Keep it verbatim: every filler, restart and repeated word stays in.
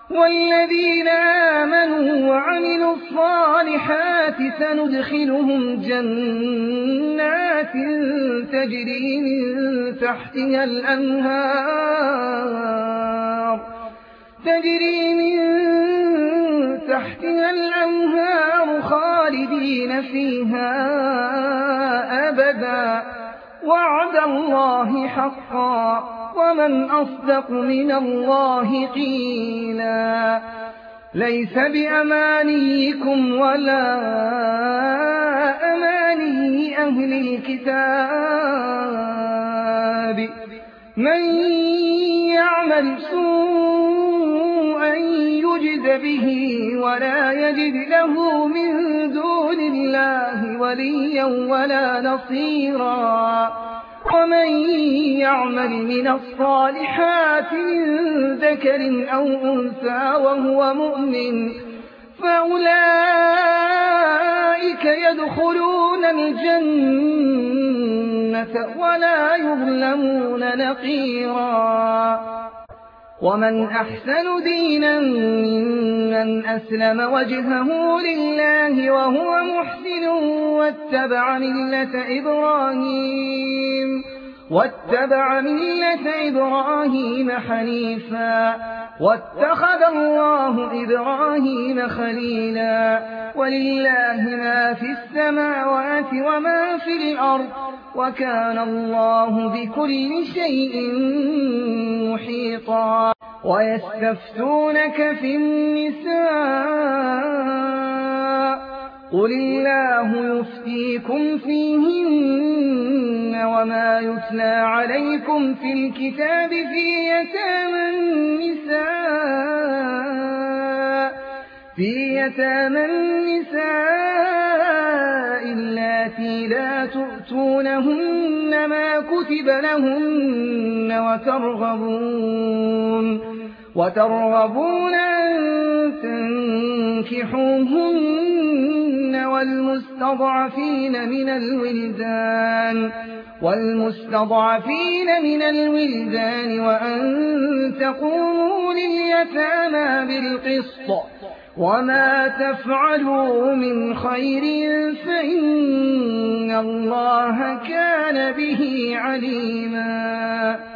والذين آمنوا وعملوا الصالحات سندخلهم جنات تجري من تحتها الأنهار تجري من تحتها الأنهار خالدين فيها أبدا وعد الله حقا ومن أصدق من الله قيلا ليس بأمانيكم ولا أماني أهل الكتاب من يعمل سوءا يجز به ولا يجد له من دون الله وليا ولا نصيرا ومن يعمل من الصالحات من ذكر أو أنثى وهو مؤمن فأولئك يدخلون الجنة ولا يظلمون نقيرا ومن أحسن دينا ممن أسلم وجهه لله وهو محسن واتبع ملة إبراهيم واتبع ملة إبراهيم حنيفا واتخذ الله إبراهيم خليلا ولله ما في السماوات وما في الأرض وكان الله بكل شيء محيطا ويستفتونك في النساء قل الله يفتيكم فيهن وما يتلى عليكم في الكتاب في يتامى النساء في يتامى النساء اللاتي لا تؤتونهن ما كتب لهن وترغبون وترغبون أن تنكحوهن والمستضعفين من الولدان والمستضعفين من الولدان وأن تقوموا لليتامى بالقسط وما تفعلوا من خير فإن الله كان به عليما